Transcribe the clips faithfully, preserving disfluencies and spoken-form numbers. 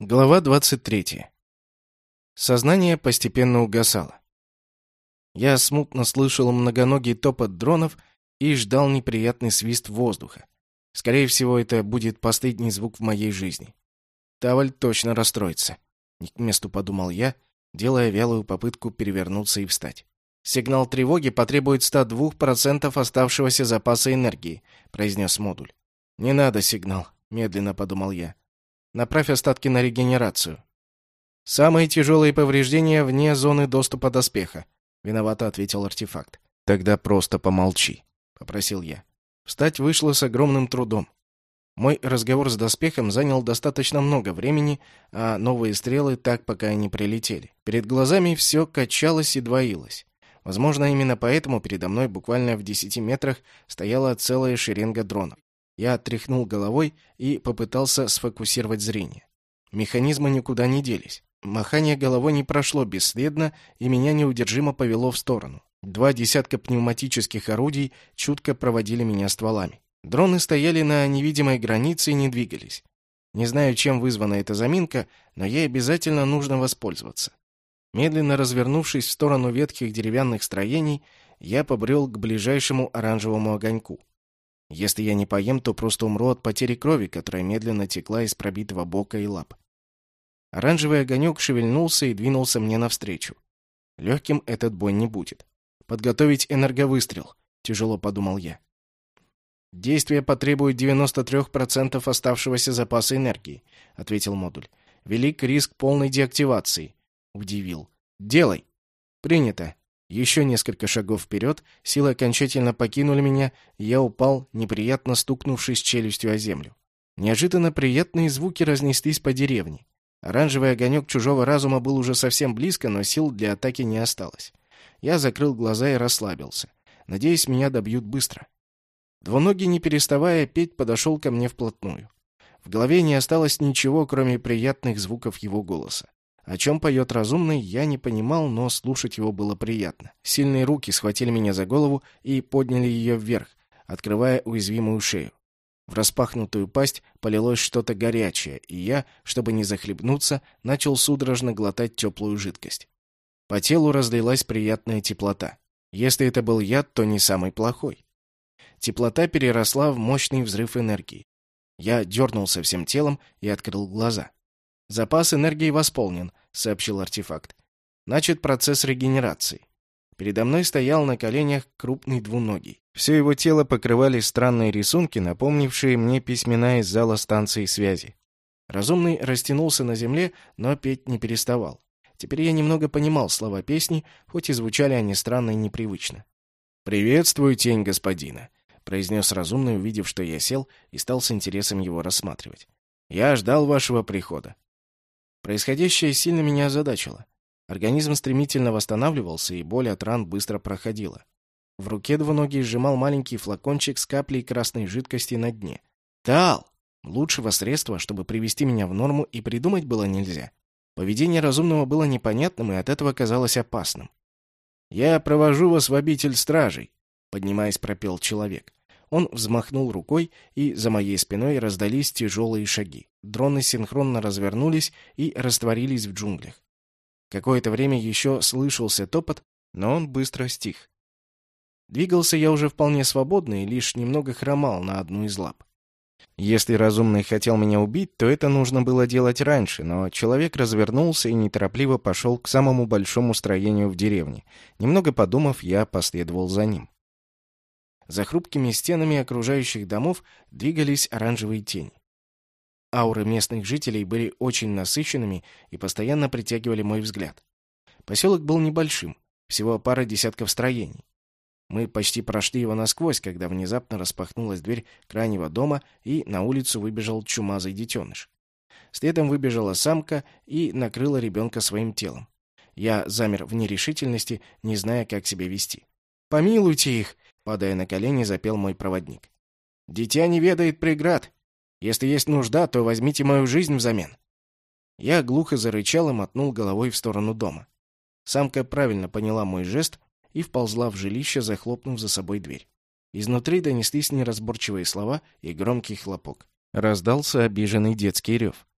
Глава двадцать третья. Сознание постепенно угасало. Я смутно слышал многоногий топот дронов и ждал неприятный свист воздуха. Скорее всего, это будет последний звук в моей жизни. Таваль точно расстроится. Не к месту подумал я, делая вялую попытку перевернуться и встать. «Сигнал тревоги потребует ста двух процентов оставшегося запаса энергии», — произнес модуль. «Не надо сигнал», — медленно подумал я. «Направь остатки на регенерацию». «Самые тяжелые повреждения вне зоны доступа доспеха», — виновато ответил артефакт. «Тогда просто помолчи», — попросил я. Встать вышло с огромным трудом. Мой разговор с доспехом занял достаточно много времени, а новые стрелы так пока и не прилетели. Перед глазами все качалось и двоилось. Возможно, именно поэтому передо мной буквально в десяти метрах стояла целая шеренга дронов. Я тряхнул головой и попытался сфокусировать зрение. Механизмы никуда не делись. Махание головой не прошло бесследно, и меня неудержимо повело в сторону. Два десятка пневматических орудий чутко проводили меня стволами. Дроны стояли на невидимой границе и не двигались. Не знаю, чем вызвана эта заминка, но ей обязательно нужно воспользоваться. Медленно развернувшись в сторону ветхих деревянных строений, я побрел к ближайшему оранжевому огоньку. Если я не поем, то просто умру от потери крови, которая медленно текла из пробитого бока и лап. Оранжевый огонек шевельнулся и двинулся мне навстречу. Легким этот бой не будет. «Подготовить энерговыстрел», — тяжело подумал я. «Действие потребует девяносто три процента оставшегося запаса энергии», — ответил модуль. «Велик риск полной деактивации», — удивил. «Делай». «Принято». Еще несколько шагов вперед, силы окончательно покинули меня, и я упал, неприятно стукнувшись челюстью о землю. Неожиданно приятные звуки разнеслись по деревне. Оранжевый огонек чужого разума был уже совсем близко, но сил для атаки не осталось. Я закрыл глаза и расслабился. Надеюсь, меня добьют быстро. Двуногий, не переставая петь, подошел ко мне вплотную. В голове не осталось ничего, кроме приятных звуков его голоса. О чем поет разумный, я не понимал, но слушать его было приятно. Сильные руки схватили меня за голову и подняли ее вверх, открывая уязвимую шею. В распахнутую пасть полилось что-то горячее, и я, чтобы не захлебнуться, начал судорожно глотать теплую жидкость. По телу разлилась приятная теплота. Если это был яд, то не самый плохой. Теплота переросла в мощный взрыв энергии. Я дернулся всем телом и открыл глаза. «Запас энергии восполнен», — сообщил артефакт. «Начат процесс регенерации». Передо мной стоял на коленях крупный двуногий. Все его тело покрывали странные рисунки, напомнившие мне письмена из зала станции связи. Разумный растянулся на земле, но петь не переставал. Теперь я немного понимал слова песни, хоть и звучали они странно и непривычно. «Приветствую, тень господина», — произнес разумный, увидев, что я сел, и стал с интересом его рассматривать. «Я ждал вашего прихода». Происходящее сильно меня озадачило. Организм стремительно восстанавливался, и боль от ран быстро проходила. В руке двуногий сжимал маленький флакончик с каплей красной жидкости на дне. «Тал!» Лучшего средства, чтобы привести меня в норму, и придумать было нельзя. Поведение разумного было непонятным и от этого казалось опасным. «Я провожу вас в обитель стражей», — поднимаясь, пропел человек. Он взмахнул рукой, и за моей спиной раздались тяжелые шаги. Дроны синхронно развернулись и растворились в джунглях. Какое-то время еще слышался топот, но он быстро стих. Двигался я уже вполне свободно и лишь немного хромал на одну из лап. Если разумный хотел меня убить, то это нужно было делать раньше, но человек развернулся и неторопливо пошел к самому большому строению в деревне. Немного подумав, я последовал за ним. За хрупкими стенами окружающих домов двигались оранжевые тени. Ауры местных жителей были очень насыщенными и постоянно притягивали мой взгляд. Поселок был небольшим, всего пара десятков строений. Мы почти прошли его насквозь, когда внезапно распахнулась дверь крайнего дома, и на улицу выбежал чумазый детеныш. Следом выбежала самка и накрыла ребенка своим телом. Я замер в нерешительности, не зная, как себя вести. «Помилуйте их!» — падая на колени, запел мой проводник. «Дитя не ведает преград. Если есть нужда, то возьмите мою жизнь взамен». Я глухо зарычал и мотнул головой в сторону дома. Самка правильно поняла мой жест и вползла в жилище, захлопнув за собой дверь. Изнутри донеслись неразборчивые слова и громкий хлопок. Раздался обиженный детский рев.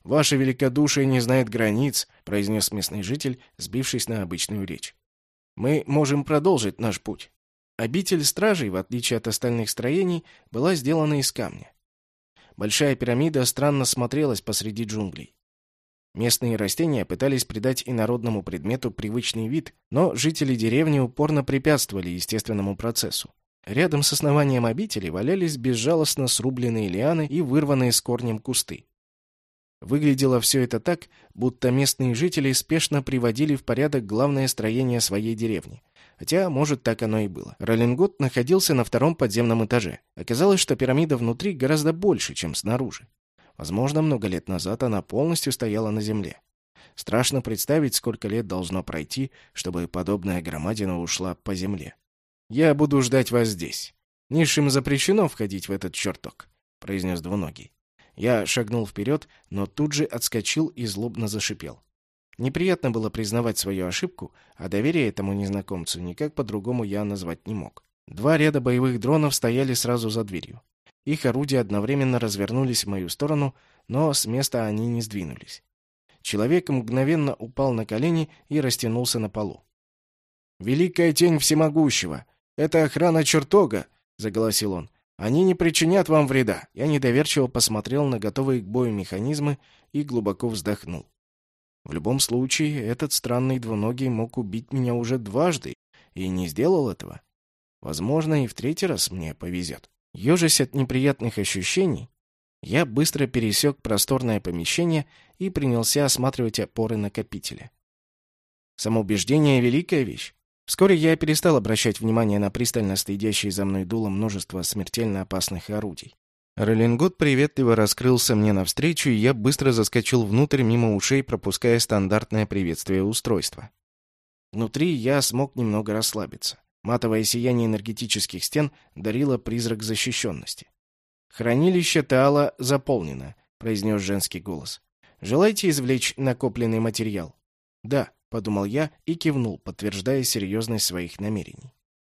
«Ваше великодушие не знает границ», — произнес местный житель, сбившись на обычную речь. «Мы можем продолжить наш путь». Обитель стражей, в отличие от остальных строений, была сделана из камня. Большая пирамида странно смотрелась посреди джунглей. Местные растения пытались придать инородному предмету привычный вид, но жители деревни упорно препятствовали естественному процессу. Рядом с основанием обители валялись безжалостно срубленные лианы и вырванные с корнем кусты. Выглядело все это так, будто местные жители спешно приводили в порядок главное строение своей деревни. Хотя, может, так оно и было. Роллингот находился на втором подземном этаже. Оказалось, что пирамида внутри гораздо больше, чем снаружи. Возможно, много лет назад она полностью стояла на земле. Страшно представить, сколько лет должно пройти, чтобы подобная громадина ушла по земле. «Я буду ждать вас здесь. Низшим запрещено входить в этот чертог», — произнес двуногий. Я шагнул вперед, но тут же отскочил и злобно зашипел. Неприятно было признавать свою ошибку, а доверие этому незнакомцу никак по-другому я назвать не мог. Два ряда боевых дронов стояли сразу за дверью. Их орудия одновременно развернулись в мою сторону, но с места они не сдвинулись. Человек мгновенно упал на колени и растянулся на полу. «Великая тень всемогущего! Это охрана чертога!» — заголосил он. «Они не причинят вам вреда!» Я недоверчиво посмотрел на готовые к бою механизмы и глубоко вздохнул. В любом случае, этот странный двуногий мог убить меня уже дважды и не сделал этого. Возможно, и в третий раз мне повезет. Ежась от неприятных ощущений, я быстро пересек просторное помещение и принялся осматривать опоры накопителя. Самоубеждение — великая вещь. Вскоре я перестал обращать внимание на пристально следящие за мной дуло множество смертельно опасных орудий. Роллингот приветливо раскрылся мне навстречу, и я быстро заскочил внутрь мимо ушей, пропуская стандартное приветствие устройства. Внутри я смог немного расслабиться. Матовое сияние энергетических стен дарило призрак защищенности. «Хранилище Таала заполнено», — произнес женский голос. «Желаете извлечь накопленный материал?» «Да», — подумал я и кивнул, подтверждая серьезность своих намерений.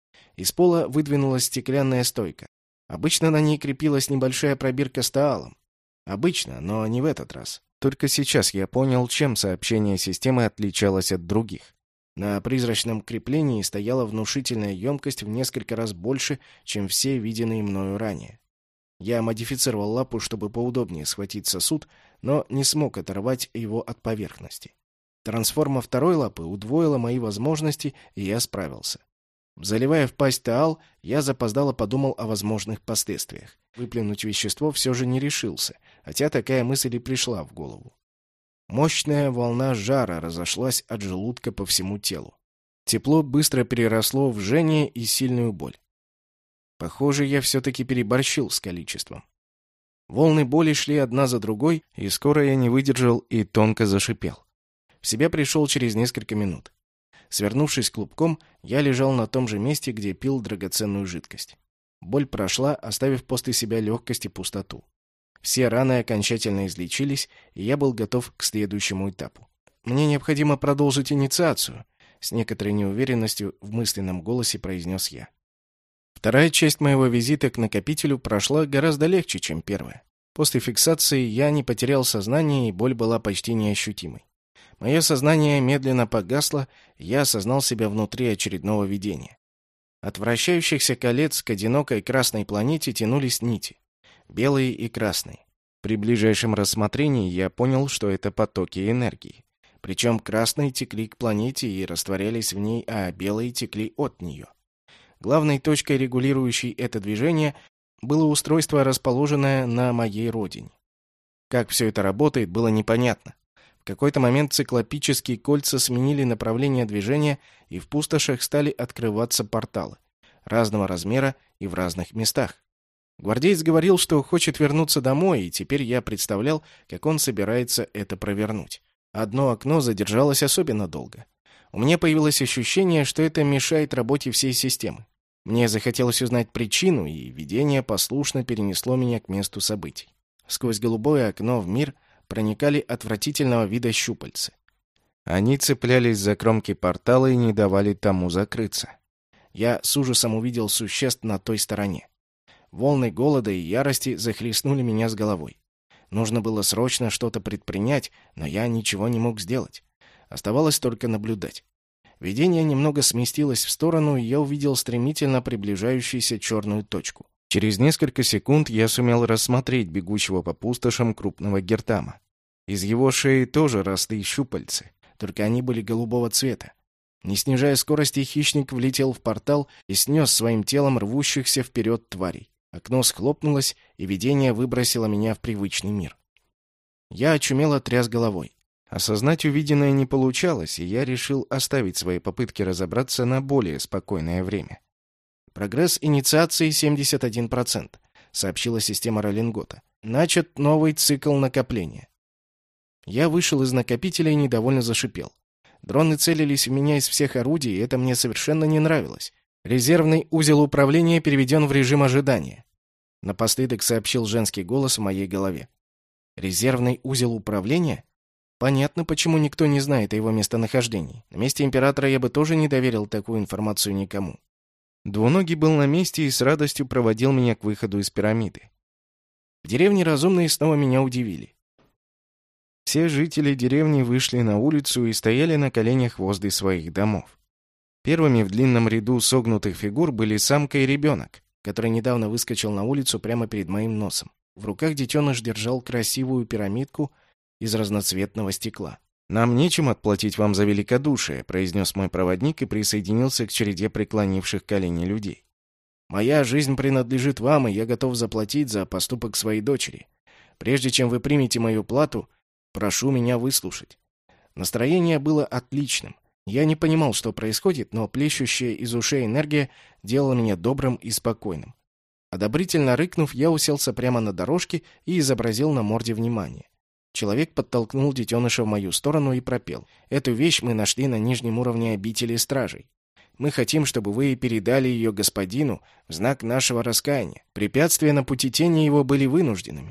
Из пола выдвинулась стеклянная стойка. Обычно на ней крепилась небольшая пробирка с Таалом. Обычно, но не в этот раз. Только сейчас я понял, чем сообщение системы отличалось от других. На призрачном креплении стояла внушительная емкость в несколько раз больше, чем все виденные мною ранее. Я модифицировал лапу, чтобы поудобнее схватить сосуд, но не смог оторвать его от поверхности. Трансформа второй лапы удвоила мои возможности, и я справился. Заливая в пасть Таал, я запоздало подумал о возможных последствиях. Выплюнуть вещество все же не решился, хотя такая мысль и пришла в голову. Мощная волна жара разошлась от желудка по всему телу. Тепло быстро переросло в жжение и сильную боль. Похоже, я все-таки переборщил с количеством. Волны боли шли одна за другой, и скоро я не выдержал и тонко зашипел. В себя пришел через несколько минут. Свернувшись клубком, я лежал на том же месте, где пил драгоценную жидкость. Боль прошла, оставив после себя легкость и пустоту. Все раны окончательно излечились, и я был готов к следующему этапу. «Мне необходимо продолжить инициацию», — с некоторой неуверенностью в мысленном голосе произнес я. Вторая часть моего визита к накопителю прошла гораздо легче, чем первая. После фиксации я не потерял сознание, и боль была почти неощутимой. Мое сознание медленно погасло, и я осознал себя внутри очередного видения. От вращающихся колец к одинокой красной планете тянулись нити. Белые и красные. При ближайшем рассмотрении я понял, что это потоки энергии. Причем красные текли к планете и растворялись в ней, а белые текли от нее. Главной точкой, регулирующей это движение, было устройство, расположенное на моей родине. Как все это работает, было непонятно. В какой-то момент циклопические кольца сменили направление движения, и в пустошах стали открываться порталы. Разного размера и в разных местах. Гвардеец говорил, что хочет вернуться домой, и теперь я представлял, как он собирается это провернуть. Одно окно задержалось особенно долго. У меня появилось ощущение, что это мешает работе всей системы. Мне захотелось узнать причину, и видение послушно перенесло меня к месту событий. Сквозь голубое окно в мир проникали отвратительного вида щупальцы. Они цеплялись за кромки портала и не давали тому закрыться. Я с ужасом увидел существ на той стороне. Волны голода и ярости захлестнули меня с головой. Нужно было срочно что-то предпринять, но я ничего не мог сделать. Оставалось только наблюдать. Видение немного сместилось в сторону, и я увидел стремительно приближающуюся черную точку. Через несколько секунд я сумел рассмотреть бегущего по пустошам крупного гертама. Из его шеи тоже росли щупальцы, только они были голубого цвета. Не снижая скорости, хищник влетел в портал и снес своим телом рвущихся вперед тварей. Окно схлопнулось, и видение выбросило меня в привычный мир. Я очумело тряс головой. Осознать увиденное не получалось, и я решил оставить свои попытки разобраться на более спокойное время. «Прогресс инициации семьдесят один процент», — сообщила система Роллингота. «Начат новый цикл накопления». Я вышел из накопителя и недовольно зашипел. Дроны целились в меня из всех орудий, и это мне совершенно не нравилось. «Резервный узел управления переведен в режим ожидания», — напоследок сообщил женский голос в моей голове. «Резервный узел управления?» Понятно, почему никто не знает о его местонахождении. На месте императора я бы тоже не доверил такую информацию никому. Двуногий был на месте и с радостью проводил меня к выходу из пирамиды. В деревне разумные снова меня удивили. Все жители деревни вышли на улицу и стояли на коленях возле своих домов. Первыми в длинном ряду согнутых фигур были самка и ребенок, который недавно выскочил на улицу прямо перед моим носом. В руках детеныш держал красивую пирамидку из разноцветного стекла. «Нам нечем отплатить вам за великодушие», — произнес мой проводник и присоединился к череде преклонивших колени людей. «Моя жизнь принадлежит вам, и я готов заплатить за поступок своей дочери. Прежде чем вы примете мою плату, прошу меня выслушать». Настроение было отличным. Я не понимал, что происходит, но плещущая из ушей энергия делала меня добрым и спокойным. Одобрительно рыкнув, я уселся прямо на дорожке и изобразил на морде внимание. Человек подтолкнул детеныша в мою сторону и пропел. «Эту вещь мы нашли на нижнем уровне обители стражей. Мы хотим, чтобы вы передали ее господину в знак нашего раскаяния. Препятствия на пути тени его были вынужденными.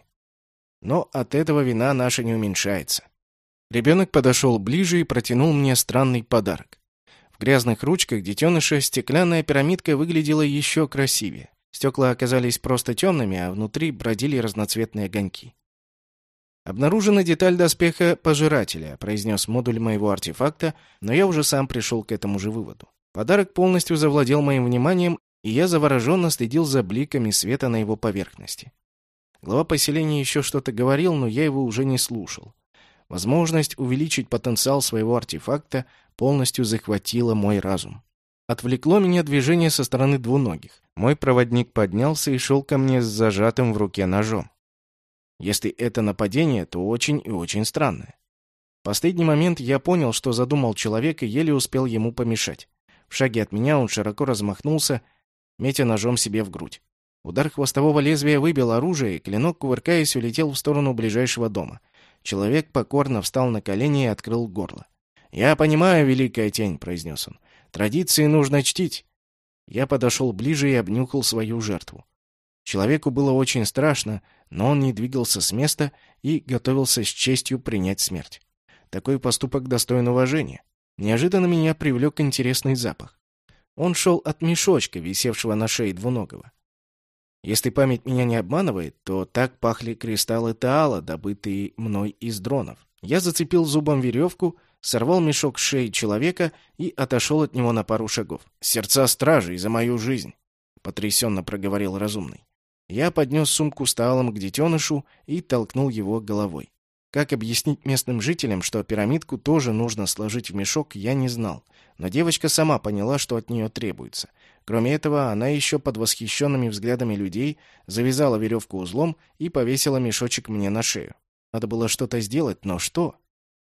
Но от этого вина наша не уменьшается». Ребенок подошел ближе и протянул мне странный подарок. В грязных ручках детеныша стеклянная пирамидка выглядела еще красивее. Стекла оказались просто темными, а внутри бродили разноцветные огоньки. «Обнаружена деталь доспеха Пожирателя», — произнес модуль моего артефакта, но я уже сам пришел к этому же выводу. Подарок полностью завладел моим вниманием, и я завороженно следил за бликами света на его поверхности. Глава поселения еще что-то говорил, но я его уже не слушал. Возможность увеличить потенциал своего артефакта полностью захватила мой разум. Отвлекло меня движение со стороны двуногих. Мой проводник поднялся и шел ко мне с зажатым в руке ножом. Если это нападение, то очень и очень странное. В последний момент я понял, что задумал человек, и еле успел ему помешать. В шаге от меня он широко размахнулся, метя ножом себе в грудь. Удар хвостового лезвия выбил оружие, и клинок, кувыркаясь, улетел в сторону ближайшего дома. Человек покорно встал на колени и открыл горло. «Я понимаю, Великая Тень», — произнес он. «Традиции нужно чтить». Я подошел ближе и обнюхал свою жертву. Человеку было очень страшно, но он не двигался с места и готовился с честью принять смерть. Такой поступок достоин уважения. Неожиданно меня привлек интересный запах. Он шел от мешочка, висевшего на шее двуногого. Если память меня не обманывает, то так пахли кристаллы Таала, добытые мной из дронов. Я зацепил зубом веревку, сорвал мешок с шеи человека и отошел от него на пару шагов. «Сердца стражей за мою жизнь!» — потрясенно проговорил разумный. Я поднес сумку с таалом к детенышу и толкнул его головой. Как объяснить местным жителям, что пирамидку тоже нужно сложить в мешок, я не знал. Но девочка сама поняла, что от нее требуется. Кроме этого, она еще под восхищенными взглядами людей завязала веревку узлом и повесила мешочек мне на шею. Надо было что-то сделать, но что?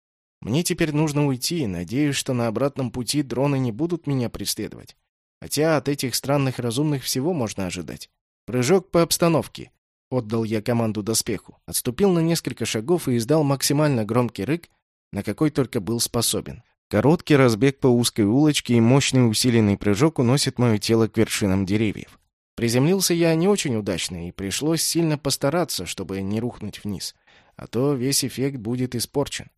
Мне теперь нужно уйти, надеюсь, что на обратном пути дроны не будут меня преследовать. Хотя от этих странных разумных всего можно ожидать. «Прыжок по обстановке», — отдал я команду доспеху. Отступил на несколько шагов и издал максимально громкий рык, на какой только был способен. Короткий разбег по узкой улочке и мощный усиленный прыжок уносит мое тело к вершинам деревьев. Приземлился я не очень удачно, и пришлось сильно постараться, чтобы не рухнуть вниз, а то весь эффект будет испорчен.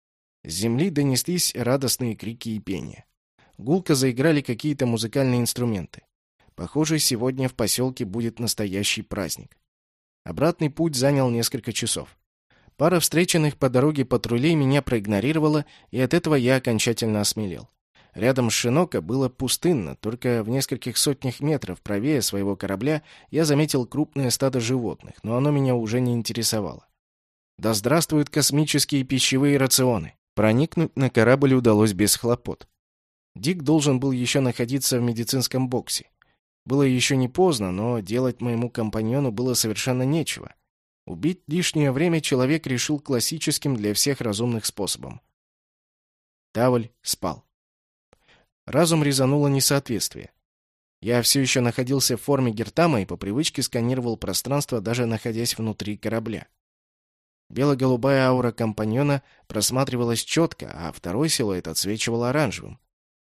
С земли донеслись радостные крики и пение. Гулко заиграли какие-то музыкальные инструменты. Похоже, сегодня в поселке будет настоящий праздник. Обратный путь занял несколько часов. Пара встреченных по дороге патрулей меня проигнорировала, и от этого я окончательно осмелел. Рядом с Шиноко было пустынно, только в нескольких сотнях метров правее своего корабля я заметил крупное стадо животных, но оно меня уже не интересовало. Да здравствуют космические пищевые рационы! Проникнуть на корабль удалось без хлопот. Дик должен был еще находиться в медицинском боксе. Было еще не поздно, но делать моему компаньону было совершенно нечего. Убить лишнее время человек решил классическим для всех разумных способом. Тавль спал. Разум резануло несоответствие. Я все еще находился в форме Гертама и по привычке сканировал пространство, даже находясь внутри корабля. Бело-голубая аура компаньона просматривалась четко, а второй силуэт отсвечивал оранжевым.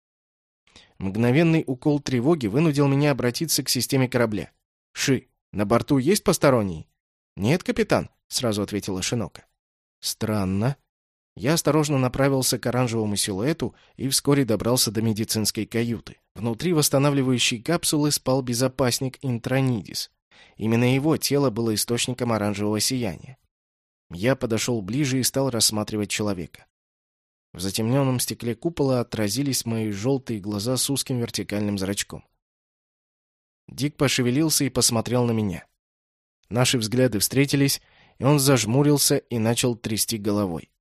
Мгновенный укол тревоги вынудил меня обратиться к системе корабля. «Ши, на борту есть посторонний?» «Нет, капитан», — сразу ответила Шиноко. «Странно». Я осторожно направился к оранжевому силуэту и вскоре добрался до медицинской каюты. Внутри восстанавливающей капсулы спал безопасник Интронидис. Именно его тело было источником оранжевого сияния. Я подошел ближе и стал рассматривать человека. В затемненном стекле купола отразились мои желтые глаза с узким вертикальным зрачком. Дик пошевелился и посмотрел на меня. Наши взгляды встретились, и он зажмурился и начал трясти головой.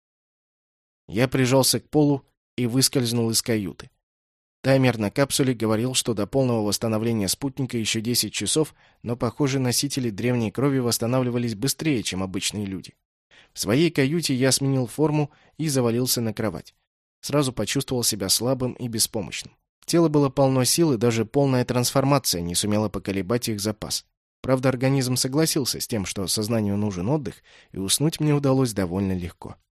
Я прижался к полу и выскользнул из каюты. Таймер на капсуле говорил, что до полного восстановления спутника еще десять часов, но, похоже, носители древней крови восстанавливались быстрее, чем обычные люди. В своей каюте я сменил форму и завалился на кровать. Сразу почувствовал себя слабым и беспомощным. Тело было полно сил, и даже полная трансформация не сумела поколебать их запас. Правда, организм согласился с тем, что сознанию нужен отдых, и уснуть мне удалось довольно легко.